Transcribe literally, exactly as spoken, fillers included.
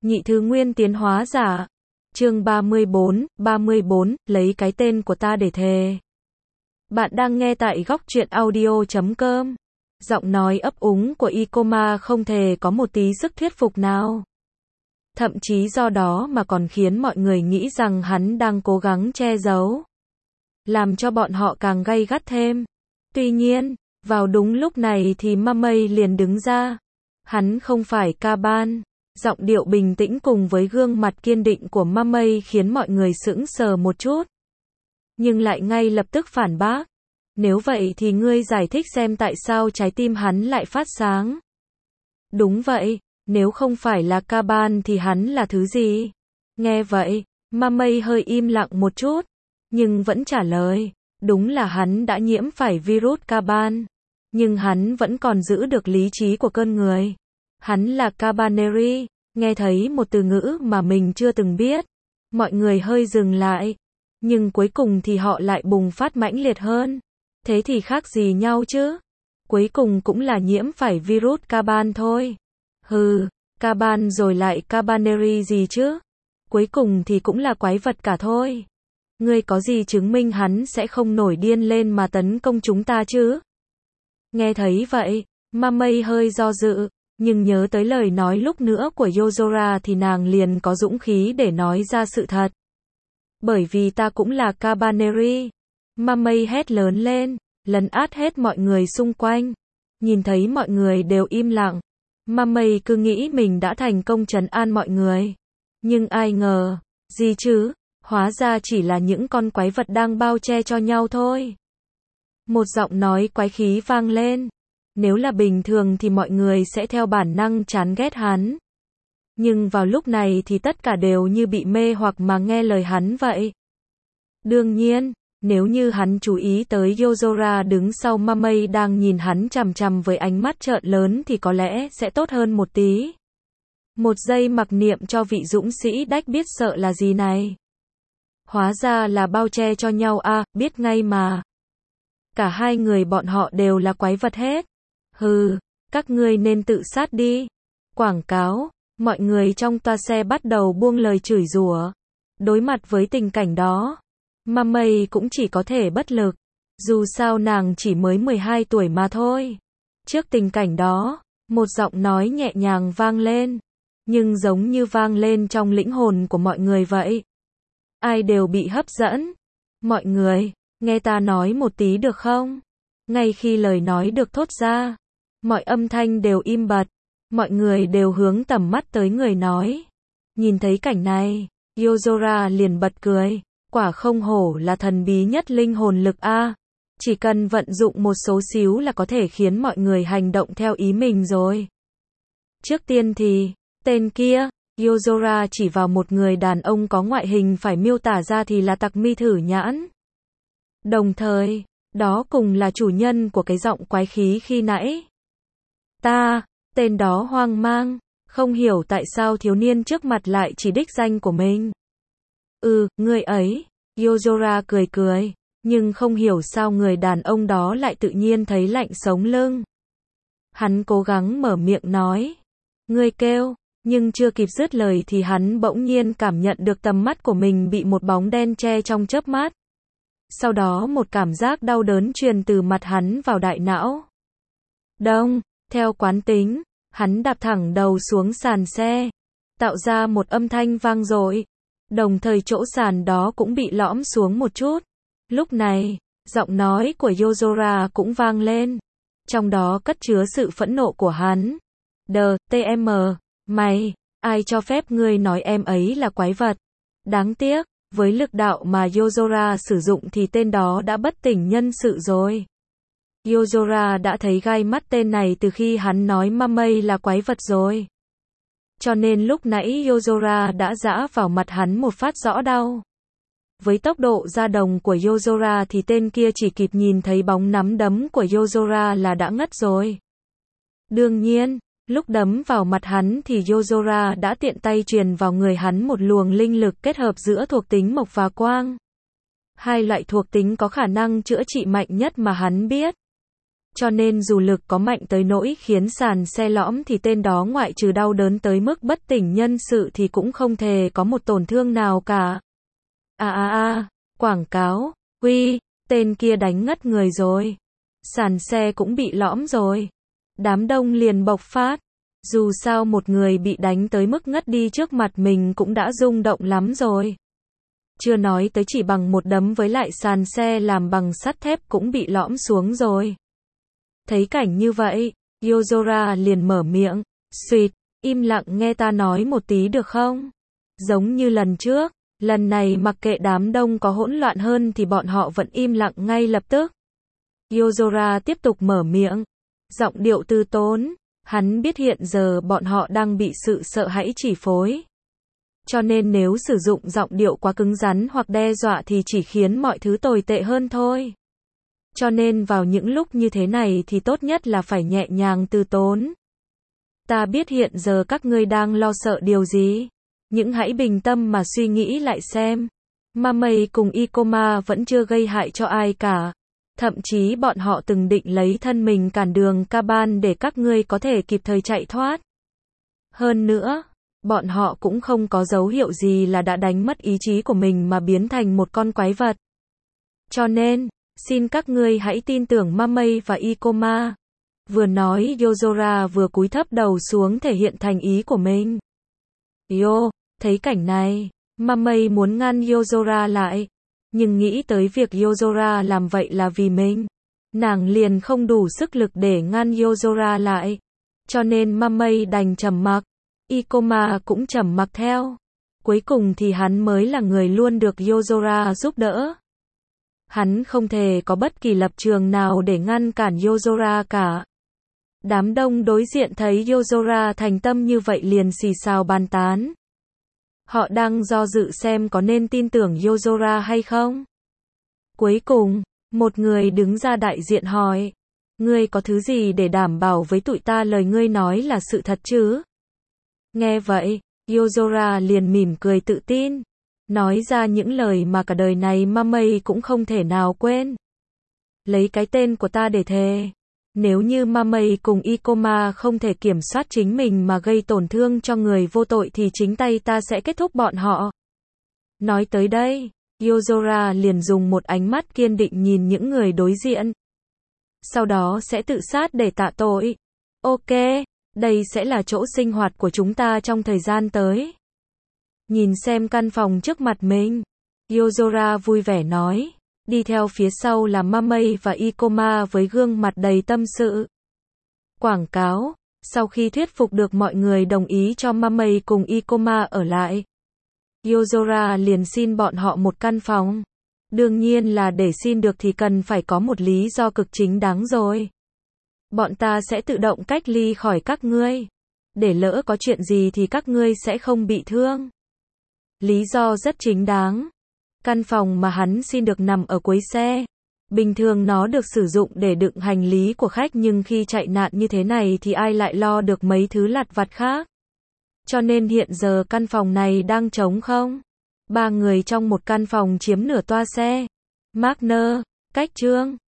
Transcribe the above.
Nhị thứ nguyên tiến hóa giả. Chương ba mươi bốn, ba mươi bốn, lấy cái tên của ta để thề. Bạn đang nghe tại góc truyện audio chấm com. Giọng nói ấp úng của Ikoma không hề có một tí sức thuyết phục nào. Thậm chí do đó mà còn khiến mọi người nghĩ rằng hắn đang cố gắng che giấu, làm cho bọn họ càng gay gắt thêm. Tuy nhiên, vào đúng lúc này thì Mamei liền đứng ra. Hắn không phải Kaban. Giọng điệu bình tĩnh cùng với gương mặt kiên định của Mamei khiến mọi người sững sờ một chút. Nhưng lại ngay lập tức phản bác. Nếu vậy thì ngươi giải thích xem tại sao trái tim hắn lại phát sáng. Đúng vậy, nếu không phải là Kaban thì hắn là thứ gì? Nghe vậy, Mamei hơi im lặng một chút, nhưng vẫn trả lời. Đúng là hắn đã nhiễm phải virus Kaban, nhưng hắn vẫn còn giữ được lý trí của con người. Hắn là Kabaneri. Nghe thấy một từ ngữ mà mình chưa từng biết, mọi người hơi dừng lại, nhưng cuối cùng thì họ lại bùng phát mãnh liệt hơn. Thế thì khác gì nhau chứ? Cuối cùng cũng là nhiễm phải virus Kaban thôi. Hừ, Kaban rồi lại Kabaneri gì chứ? Cuối cùng thì cũng là quái vật cả thôi. Ngươi có gì chứng minh hắn sẽ không nổi điên lên mà tấn công chúng ta chứ? Nghe thấy vậy, Mamei hơi do dự. Nhưng nhớ tới lời nói lúc nữa của Yozora thì nàng liền có dũng khí để nói ra sự thật. Bởi vì ta cũng là Kabaneri. Mamei hét lớn lên, lấn át hết mọi người xung quanh. Nhìn thấy mọi người đều im lặng, Mamei cứ nghĩ mình đã thành công trấn an mọi người. Nhưng ai ngờ, gì chứ, hóa ra chỉ là những con quái vật đang bao che cho nhau thôi. Một giọng nói quái khí vang lên. Nếu là bình thường thì mọi người sẽ theo bản năng chán ghét hắn. Nhưng vào lúc này thì tất cả đều như bị mê hoặc mà nghe lời hắn vậy. Đương nhiên, nếu như hắn chú ý tới Yozora đứng sau Mamei đang nhìn hắn chằm chằm với ánh mắt trợn lớn thì có lẽ sẽ tốt hơn một tí. Một giây mặc niệm cho vị dũng sĩ đách biết sợ là gì này. Hóa ra là bao che cho nhau à, biết ngay mà. Cả hai người bọn họ đều là quái vật hết. Hừ, các ngươi nên tự sát đi. Quảng cáo, mọi người trong toa xe bắt đầu buông lời chửi rủa. Đối mặt với tình cảnh đó, Mamei cũng chỉ có thể bất lực. Dù sao nàng chỉ mới mười hai tuổi mà thôi. Trước tình cảnh đó, một giọng nói nhẹ nhàng vang lên. Nhưng giống như vang lên trong lĩnh hồn của mọi người vậy. Ai đều bị hấp dẫn. Mọi người, nghe ta nói một tí được không? Ngay khi lời nói được thốt ra, mọi âm thanh đều im bặt, mọi người đều hướng tầm mắt tới người nói. Nhìn thấy cảnh này, Yozora liền bật cười, quả không hổ là thần bí nhất linh hồn lực a, chỉ cần vận dụng một số xíu là có thể khiến mọi người hành động theo ý mình rồi. Trước tiên thì, tên kia, Yozora chỉ vào một người đàn ông có ngoại hình phải miêu tả ra thì là Tặc Mi Thử Nhãn. Đồng thời, đó cùng là chủ nhân của cái giọng quái khí khi nãy. Ta, tên đó hoang mang, không hiểu tại sao thiếu niên trước mặt lại chỉ đích danh của mình. Ừ, người ấy, Yozora cười cười, nhưng không hiểu sao người đàn ông đó lại tự nhiên thấy lạnh sống lưng. Hắn cố gắng mở miệng nói, ngươi kêu, nhưng chưa kịp dứt lời thì hắn bỗng nhiên cảm nhận được tầm mắt của mình bị một bóng đen che trong chớp mắt. Sau đó một cảm giác đau đớn truyền từ mặt hắn vào đại não. Đông, theo quán tính, hắn đạp thẳng đầu xuống sàn xe, tạo ra một âm thanh vang dội. Đồng thời chỗ sàn đó cũng bị lõm xuống một chút. Lúc này, giọng nói của Yozora cũng vang lên. Trong đó cất chứa sự phẫn nộ của hắn. Đờ, tê em, mày, ai cho phép ngươi nói em ấy là quái vật? Đáng tiếc. Với lực đạo mà Yozora sử dụng thì tên đó đã bất tỉnh nhân sự rồi. Yozora đã thấy gai mắt tên này từ khi hắn nói Mamei là quái vật rồi. Cho nên lúc nãy Yozora đã giã vào mặt hắn một phát rõ đau. Với tốc độ ra đồng của Yozora thì tên kia chỉ kịp nhìn thấy bóng nắm đấm của Yozora là đã ngất rồi. Đương nhiên, lúc đấm vào mặt hắn thì Yozora đã tiện tay truyền vào người hắn một luồng linh lực kết hợp giữa thuộc tính mộc và quang. Hai loại thuộc tính có khả năng chữa trị mạnh nhất mà hắn biết. Cho nên dù lực có mạnh tới nỗi khiến sàn xe lõm thì tên đó ngoại trừ đau đớn tới mức bất tỉnh nhân sự thì cũng không thể có một tổn thương nào cả. À à à, quảng cáo, uy, tên kia đánh ngất người rồi. Sàn xe cũng bị lõm rồi. Đám đông liền bộc phát. Dù sao một người bị đánh tới mức ngất đi trước mặt mình cũng đã rung động lắm rồi. Chưa nói tới chỉ bằng một đấm với lại sàn xe làm bằng sắt thép cũng bị lõm xuống rồi. Thấy cảnh như vậy, Yozora liền mở miệng, "Xuyệt, im lặng nghe ta nói một tí được không?" Giống như lần trước, lần này mặc kệ đám đông có hỗn loạn hơn thì bọn họ vẫn im lặng ngay lập tức. Yozora tiếp tục mở miệng, giọng điệu từ tốn, hắn biết hiện giờ bọn họ đang bị sự sợ hãi chi phối. Cho nên nếu sử dụng giọng điệu quá cứng rắn hoặc đe dọa thì chỉ khiến mọi thứ tồi tệ hơn thôi. Cho nên vào những lúc như thế này thì tốt nhất là phải nhẹ nhàng từ tốn. Ta biết hiện giờ các ngươi đang lo sợ điều gì. Nhưng hãy bình tâm mà suy nghĩ lại xem. Mamei cùng Ikoma vẫn chưa gây hại cho ai cả. Thậm chí bọn họ từng định lấy thân mình cản đường Kaban để các ngươi có thể kịp thời chạy thoát. Hơn nữa, bọn họ cũng không có dấu hiệu gì là đã đánh mất ý chí của mình mà biến thành một con quái vật. Cho nên, xin các ngươi hãy tin tưởng Mamei và Ikoma. Vừa nói Yozora vừa cúi thấp đầu xuống thể hiện thành ý của mình. Yo, thấy cảnh này, Mamei muốn ngăn Yozora lại. Nhưng nghĩ tới việc Yozora làm vậy là vì mình. Nàng liền không đủ sức lực để ngăn Yozora lại. Cho nên Mamei đành trầm mặc. Ikoma cũng trầm mặc theo. Cuối cùng thì hắn mới là người luôn được Yozora giúp đỡ. Hắn không thể có bất kỳ lập trường nào để ngăn cản Yozora cả. Đám đông đối diện thấy Yozora thành tâm như vậy liền xì xào bàn tán. Họ đang do dự xem có nên tin tưởng Yozora hay không. Cuối cùng, một người đứng ra đại diện hỏi. Ngươi có thứ gì để đảm bảo với tụi ta lời ngươi nói là sự thật chứ? Nghe vậy, Yozora liền mỉm cười tự tin. Nói ra những lời mà cả đời này Mamei cũng không thể nào quên. Lấy cái tên của ta để thề. Nếu như Mamei cùng Ikoma không thể kiểm soát chính mình mà gây tổn thương cho người vô tội thì chính tay ta sẽ kết thúc bọn họ. Nói tới đây, Yozora liền dùng một ánh mắt kiên định nhìn những người đối diện. Sau đó sẽ tự sát để tạ tội. Ok, đây sẽ là chỗ sinh hoạt của chúng ta trong thời gian tới. Nhìn xem căn phòng trước mặt mình, Yozora vui vẻ nói. Đi theo phía sau là Mamei và Ikoma với gương mặt đầy tâm sự. Quảng cáo, sau khi thuyết phục được mọi người đồng ý cho Mamei cùng Ikoma ở lại, Yozora liền xin bọn họ một căn phòng. Đương nhiên là để xin được thì cần phải có một lý do cực chính đáng rồi. Bọn ta sẽ tự động cách ly khỏi các ngươi. Để lỡ có chuyện gì thì các ngươi sẽ không bị thương. Lý do rất chính đáng. Căn phòng mà hắn xin được nằm ở cuối xe. Bình thường nó được sử dụng để đựng hành lý của khách nhưng khi chạy nạn như thế này thì ai lại lo được mấy thứ lặt vặt khác. Cho nên hiện giờ căn phòng này đang trống không. Ba người trong một căn phòng chiếm nửa toa xe. Markner, Cách Trương,